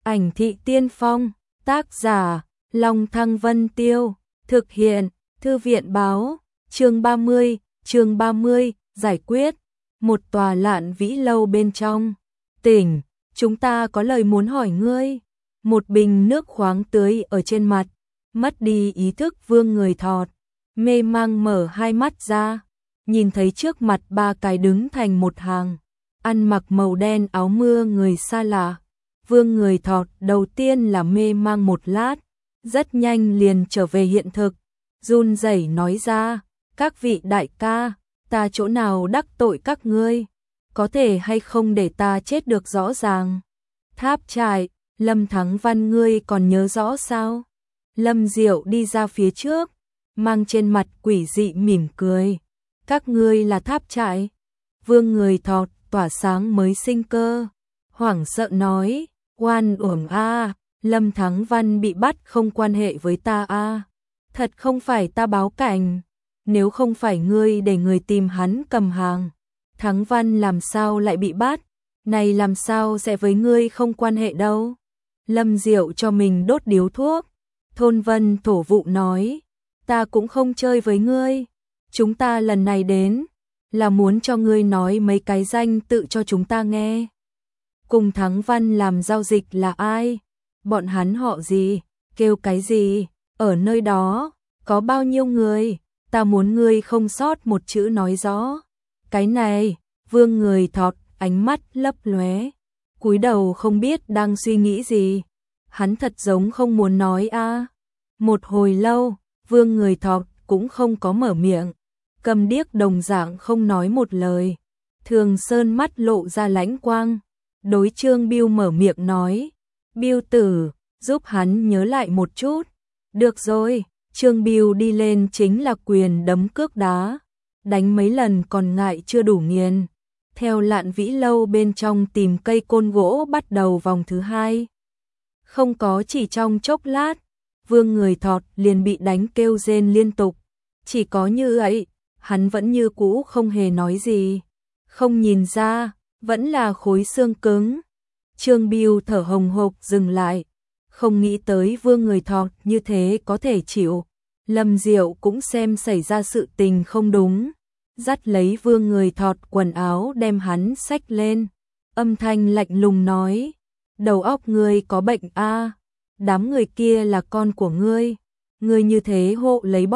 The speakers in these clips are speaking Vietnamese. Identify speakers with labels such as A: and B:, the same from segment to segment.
A: Ảnh thị tiên phong, tác giả, Long Thăng Vân Tiêu, thực hiện, Thư viện báo, chương 30, giải quyết, một tòa Lạn Vĩ lâu bên trong, tỉnh, chúng ta có lời muốn hỏi ngươi, một bình nước khoáng tưới ở trên mặt, mất đi ý thức Vương Người Thọt, mê mang mở hai mắt ra, nhìn thấy trước mặt ba cái đứng thành một hàng, ăn mặc màu đen áo mưa người xa lạ. Vương Người Thọt đầu tiên là mê mang một lát, rất nhanh liền trở về hiện thực, run rẩy nói ra, các vị đại ca, ta chỗ nào đắc tội các ngươi, có thể hay không để ta chết được rõ ràng. Tháp trại, Lâm Thắng Văn ngươi còn nhớ rõ sao? Lâm Diệu đi ra phía trước, mang trên mặt quỷ dị mỉm cười, các ngươi là tháp trại. Vương Người Thọt tỏa sáng mới sinh cơ, hoảng sợ nói, oan uổng a, Lâm Thắng Văn bị bắt không quan hệ với ta a, thật không phải ta báo cảnh, nếu không phải ngươi để người tìm hắn cầm hàng, Thắng Văn làm sao lại bị bắt, này làm sao sẽ với ngươi không quan hệ đâu. Lâm Diệu cho mình đốt điếu thuốc, Thôn Vân Thổ Vụ nói, ta cũng không chơi với ngươi, chúng ta lần này đến là muốn cho ngươi nói mấy cái danh tự cho chúng ta nghe. Cùng Thắng Văn làm giao dịch là ai? Bọn hắn họ gì? Kêu cái gì? Ở nơi đó, có bao nhiêu người? Ta muốn ngươi không sót một chữ nói rõ. Cái này, Vương Người Thọt, ánh mắt lấp lóe, cúi đầu không biết đang suy nghĩ gì. Hắn thật giống không muốn nói a. Một hồi lâu, Vương Người Thọt cũng không có mở miệng, cầm điếc đồng dạng không nói một lời. Thường Sơn mắt lộ ra lãnh quang, đối Trương Biêu mở miệng nói, Biêu tử, giúp hắn nhớ lại một chút. Được rồi, Trương Biêu đi lên chính là quyền đấm cước đá, đánh mấy lần còn ngại chưa đủ nghiền. Theo Lạn Vĩ lâu bên trong tìm cây côn gỗ bắt đầu vòng thứ hai. Không có chỉ trong chốc lát, Vương Người Thọt liền bị đánh kêu rên liên tục. Chỉ có như vậy, hắn vẫn như cũ không hề nói gì. Không nhìn ra, vẫn là khối xương cứng. Trương Biêu thở hồng hộc dừng lại, không nghĩ tới Vương Người Thọt như thế có thể chịu. Lâm Diệu cũng xem xảy ra sự tình không đúng, dắt lấy Vương Người Thọt quần áo đem hắn xách lên, âm thanh lạnh lùng nói, đầu óc ngươi có bệnh a, đám người kia là con của ngươi như thế hộ lấy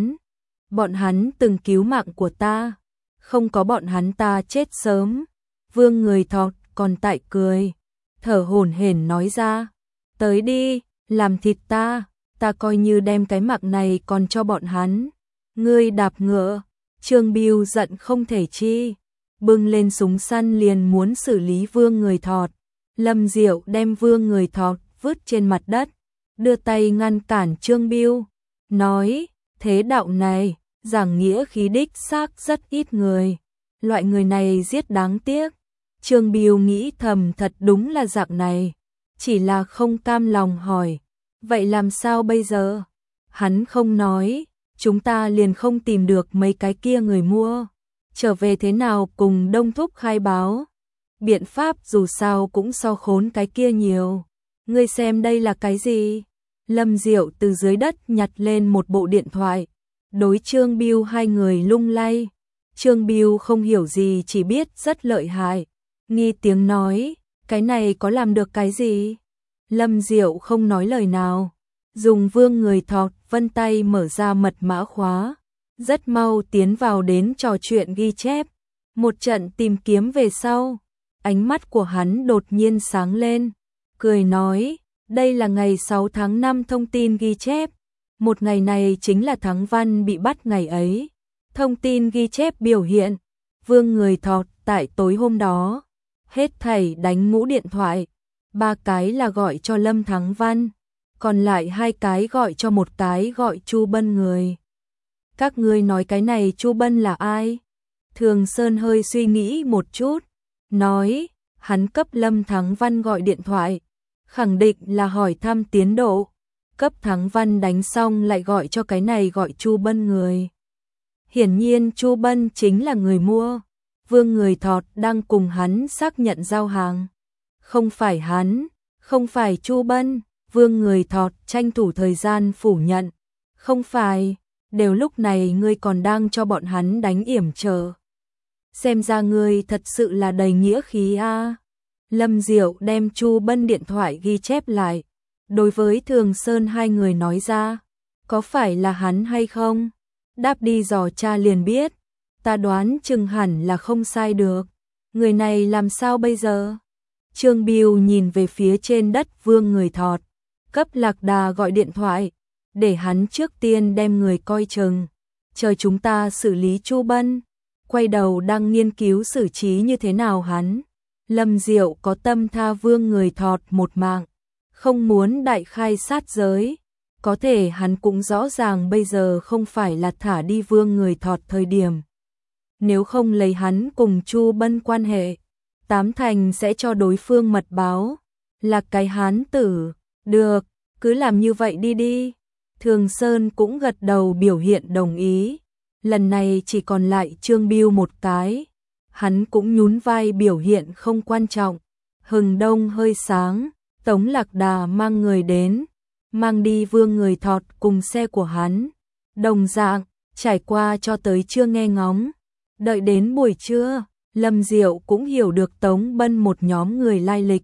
A: bọn hắn từng cứu mạng của ta, không có bọn hắn ta chết sớm. Vương Người Thọt còn tại cười, thở hổn hển nói ra, tới đi, làm thịt ta coi như đem cái mạng này còn cho bọn hắn. Ngươi đạp ngựa. Trương Biêu giận không thể chi, bưng lên súng săn liền muốn xử lý Vương Người Thọt. Lâm Diệu đem Vương Người Thọt vứt trên mặt đất, đưa tay ngăn cản Trương Biêu, nói, thế đạo này, giảng nghĩa khí đích xác rất ít người, loại người này giết đáng tiếc. Trương Biêu nghĩ thầm thật đúng là dạng này, chỉ là không cam lòng hỏi, vậy làm sao bây giờ? Hắn không nói, chúng ta liền không tìm được mấy cái kia người mua, trở về thế nào cùng Đông Thúc khai báo. Biện pháp dù sao cũng so khốn cái kia nhiều. Ngươi xem đây là cái gì? Lâm Diệu từ dưới đất nhặt lên một bộ điện thoại, đối Trương Biêu hai người lung lay. Trương Biêu không hiểu gì chỉ biết rất lợi hại, nghi tiếng nói, cái này có làm được cái gì? Lâm Diệu không nói lời nào, dùng Vương Người Thọt vân tay mở ra mật mã khóa, rất mau tiến vào đến trò chuyện ghi chép. Một trận tìm kiếm về sau, ánh mắt của hắn đột nhiên sáng lên, cười nói, đây là ngày 6 tháng 5 thông tin ghi chép, một ngày này chính là Thắng Văn bị bắt ngày ấy. Thông tin ghi chép biểu hiện, Vương Người Thọt tại tối hôm đó, hết thảy đánh mũ điện thoại, 3 cái là gọi cho Lâm Thắng Văn, còn lại 2 cái gọi cho một cái gọi Chu Bân người. Các ngươi nói cái này Chu Bân là ai? Thường Sơn hơi suy nghĩ một chút, nói, hắn cấp Lâm Thắng Văn gọi điện thoại, khẳng định là hỏi thăm tiến độ, cấp Thắng Văn đánh xong lại gọi cho cái này gọi Chu Bân người. Hiển nhiên Chu Bân chính là người mua, Vương Người Thọt đang cùng hắn xác nhận giao hàng. Không phải hắn, Không phải Chu Bân, Vương Người Thọt tranh thủ thời gian phủ nhận. Không phải, đều lúc này ngươi còn đang cho bọn hắn đánh yểm trở. Xem ra ngươi thật sự là đầy nghĩa khí a. Lâm Diệu đem Chu Bân điện thoại ghi chép lại, đối với Thường Sơn hai người nói ra, có phải là hắn hay không? Đáp đi dò cha liền biết, ta đoán chừng hẳn là không sai được. Người này làm sao bây giờ? Trương Biêu nhìn về phía trên đất Vương Người Thọt, cấp Lạc Đà gọi điện thoại, để hắn trước tiên đem người coi chừng, chờ chúng ta xử lý Chu Bân. Quay đầu đang nghiên cứu xử trí như thế nào hắn. Lâm Diệu có tâm tha Vương Người Thọt một mạng, không muốn đại khai sát giới. Có thể hắn cũng rõ ràng bây giờ không phải là thả đi Vương Người Thọt thời điểm. Nếu không lấy hắn cùng Chu Bân quan hệ, tám thành sẽ cho đối phương mật báo, là cái hán tử. Được, cứ làm như vậy đi đi. Thường Sơn cũng gật đầu biểu hiện đồng ý. Lần này chỉ còn lại Trương Biêu một cái. Hắn cũng nhún vai biểu hiện không quan trọng. Hừng đông hơi sáng, Tống Lạc Đà mang người đến, mang đi Vương Người Thọt cùng xe của hắn. Đồng dạng, trải qua cho tới trưa nghe ngóng. Đợi đến buổi trưa, Lâm Diệu cũng hiểu được Tống Bân một nhóm người lai lịch.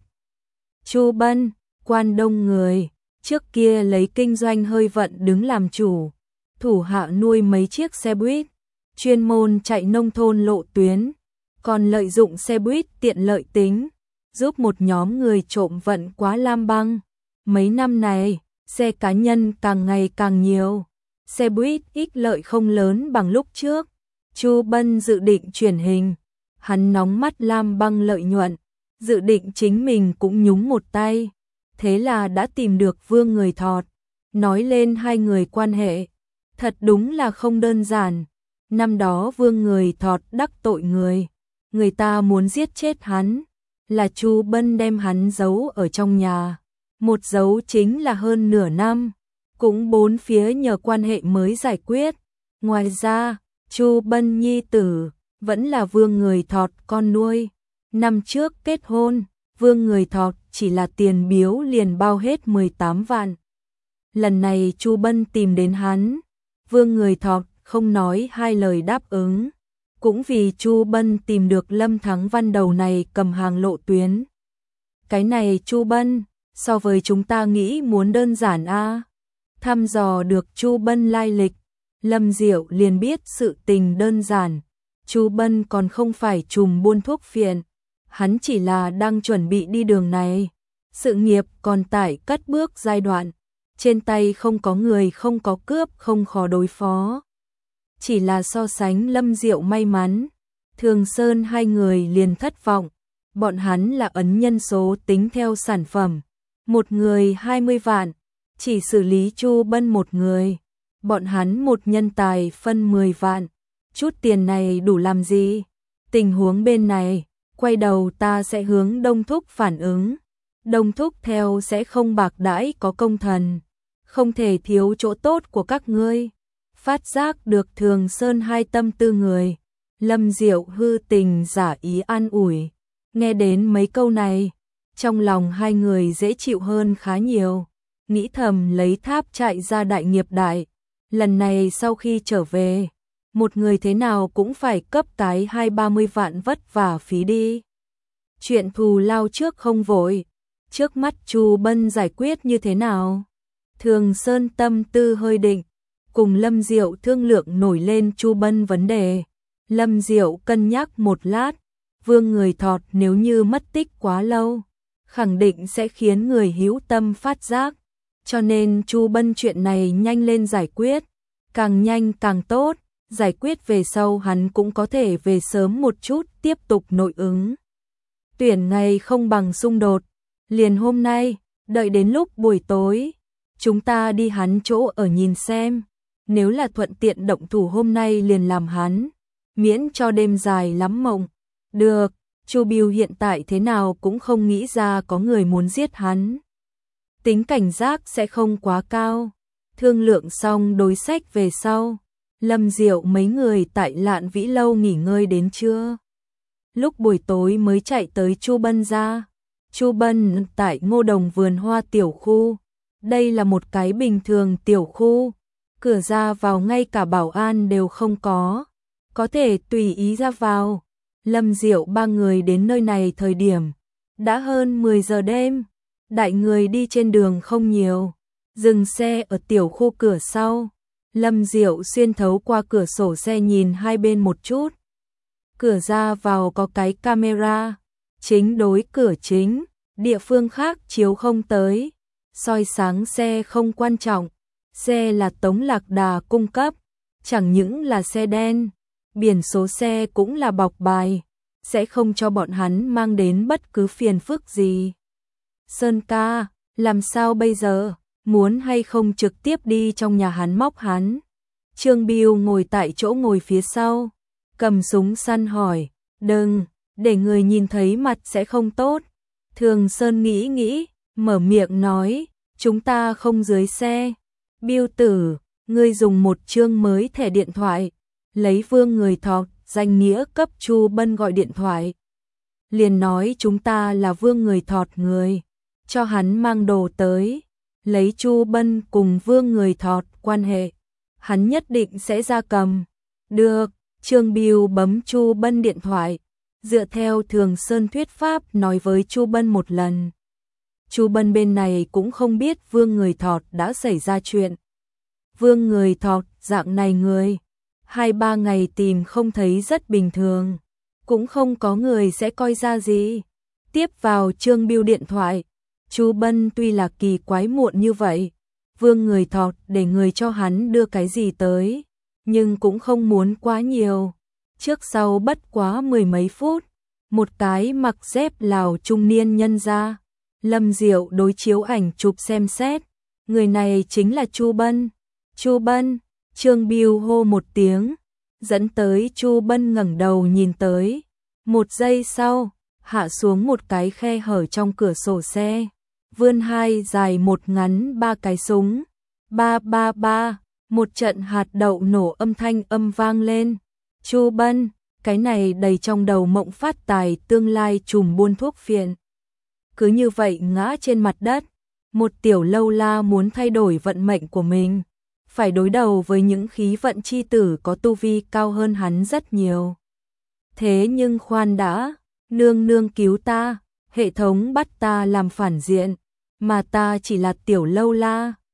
A: Chu Bân, Quan Đông người, trước kia lấy kinh doanh hơi vận đứng làm chủ, thủ hạ nuôi mấy chiếc xe buýt, chuyên môn chạy nông thôn lộ tuyến, còn lợi dụng xe buýt tiện lợi tính, giúp một nhóm người trộm vận quá lam băng. Mấy năm này, xe cá nhân càng ngày càng nhiều, xe buýt ích lợi không lớn bằng lúc trước. Chu Bân dự định chuyển hình, hắn nóng mắt lam băng lợi nhuận, dự định chính mình cũng nhúng một tay, thế là đã tìm được Vương Người Thọt, nói lên hai người quan hệ, thật đúng là không đơn giản. Năm đó Vương Người Thọt đắc tội người ta muốn giết chết hắn, là Chu Bân đem hắn giấu ở trong nhà, một giấu chính là hơn nửa năm, cũng bốn phía nhờ quan hệ mới giải quyết. Ngoài ra, Chu Bân nhi tử vẫn là Vương Người Thọt con nuôi. Năm trước kết hôn, Vương Người Thọt chỉ là tiền biếu liền bao hết 18 vạn. Lần này Chu Bân tìm đến hắn, Vương Người Thọt không nói hai lời đáp ứng. Cũng vì Chu Bân tìm được Lâm Thắng Văn đầu này cầm hàng lộ tuyến. Cái này Chu Bân, so với chúng ta nghĩ muốn đơn giản a. Thăm dò được Chu Bân lai lịch, Lâm Diệu liền biết sự tình đơn giản. Chu Bân còn không phải trùm buôn thuốc phiện, hắn chỉ là đang chuẩn bị đi đường này. Sự nghiệp còn tại cất bước giai đoạn, trên tay không có người, không có cướp, không khó đối phó. Chỉ là so sánh Lâm Diệu may mắn, Thường Sơn hai người liền thất vọng. Bọn hắn là ấn nhân số tính theo sản phẩm, một người 20 vạn, chỉ xử lý Chu Bân một người. Bọn hắn một nhân tài phân 10 vạn, chút tiền này đủ làm gì? Tình huống bên này, quay đầu ta sẽ hướng Đông Thúc phản ứng. Đông Thúc theo sẽ không bạc đãi có công thần, không thể thiếu chỗ tốt của các ngươi. Phát giác được Thường Sơn hai tâm tư người, Lâm Diệu hư tình giả ý an ủi. Nghe đến mấy câu này, trong lòng hai người dễ chịu hơn khá nhiều, nghĩ thầm lấy tháp chạy ra đại nghiệp đại. Lần này sau khi trở về, một người thế nào cũng phải cấp cái 20-30 vạn vất vả phí đi. Chuyện thù lao trước không vội, trước mắt Chu Bân giải quyết như thế nào? Thường Sơn tâm tư hơi định, cùng Lâm Diệu thương lượng nổi lên Chu Bân vấn đề. Lâm Diệu cân nhắc một lát, Vương Người Thọt nếu như mất tích quá lâu, khẳng định sẽ khiến người hữu tâm phát giác, cho nên Chu Bân chuyện này nhanh lên giải quyết, càng nhanh càng tốt, giải quyết về sau hắn cũng có thể về sớm một chút tiếp tục nội ứng. Tuyển ngày không bằng xung đột, liền hôm nay, đợi đến lúc buổi tối, chúng ta đi hắn chỗ ở nhìn xem, nếu là thuận tiện động thủ hôm nay liền làm hắn, miễn cho đêm dài lắm mộng. Được, Chu Biêu hiện tại thế nào cũng không nghĩ ra có người muốn giết hắn. Tính cảnh giác sẽ không quá cao. Thương lượng xong đối sách về sau, Lâm Diệu mấy người tại Lạn Vĩ Lâu nghỉ ngơi đến trưa. Lúc buổi tối mới chạy tới Chu Bân ra. Chu Bân tại Ngô Đồng vườn hoa tiểu khu. Đây là một cái bình thường tiểu khu, cửa ra vào ngay cả bảo an đều không có thể tùy ý ra vào. Lâm Diệu ba người đến nơi này thời điểm đã hơn 10 giờ đêm, đại người đi trên đường không nhiều, dừng xe ở tiểu khu cửa sau. Lâm Diệu xuyên thấu qua cửa sổ xe nhìn hai bên một chút. Cửa ra vào có cái camera, chính đối cửa chính, địa phương khác chiếu không tới. Soi sáng xe không quan trọng, xe là Tống Lạc Đà cung cấp, chẳng những là xe đen, biển số xe cũng là bọc bài, sẽ không cho bọn hắn mang đến bất cứ phiền phức gì. Sơn ca, làm sao bây giờ, muốn hay không trực tiếp đi trong nhà hắn móc hắn? Trương Biêu ngồi tại chỗ ngồi phía sau, cầm súng săn hỏi, đừng, để người nhìn thấy mặt sẽ không tốt. Thường Sơn nghĩ, mở miệng nói, chúng ta không dưới xe. Biêu tử, ngươi dùng một chương mới thẻ điện thoại, lấy Vương Người Thọt danh nghĩa cấp Chu Bân gọi điện thoại. Liền nói chúng ta là Vương Người Thọt người, cho hắn mang đồ tới, lấy Chu Bân cùng Vương Người Thọt quan hệ, hắn nhất định sẽ ra cầm. Được, Trương Biêu bấm Chu Bân điện thoại, dựa theo Thường Sơn thuyết pháp nói với Chu Bân một lần. Chu Bân bên này cũng không biết Vương Người Thọt đã xảy ra chuyện. Vương Người Thọt dạng này người, 2-3 ngày tìm không thấy rất bình thường, cũng không có người sẽ coi ra gì. Tiếp vào Trương Biêu điện thoại, Chu Bân tuy là kỳ quái muộn như vậy, Vương Người Thọt để người cho hắn đưa cái gì tới, nhưng cũng không muốn quá nhiều. Trước sau bất quá 10 mấy phút, một cái mặc dép Lào trung niên nhân ra. Lâm Diệu đối chiếu ảnh chụp xem xét, người này chính là Chu Bân. Chu Bân, Trương Biêu hô một tiếng, dẫn tới Chu Bân ngẩng đầu nhìn tới. Một giây sau, hạ xuống một cái khe hở trong cửa sổ xe, vươn hai dài một ngắn ba cái súng. Ba ba ba, một trận hạt đậu nổ âm thanh vang lên. Chu Bân, cái này đầy trong đầu mộng phát tài tương lai trùm buôn thuốc phiện. Cứ như vậy ngã trên mặt đất, một tiểu lâu la muốn thay đổi vận mệnh của mình, phải đối đầu với những khí vận chi tử có tu vi cao hơn hắn rất nhiều. Thế nhưng khoan đã, nương nương cứu ta, hệ thống bắt ta làm phản diện, mà ta chỉ là tiểu lâu la.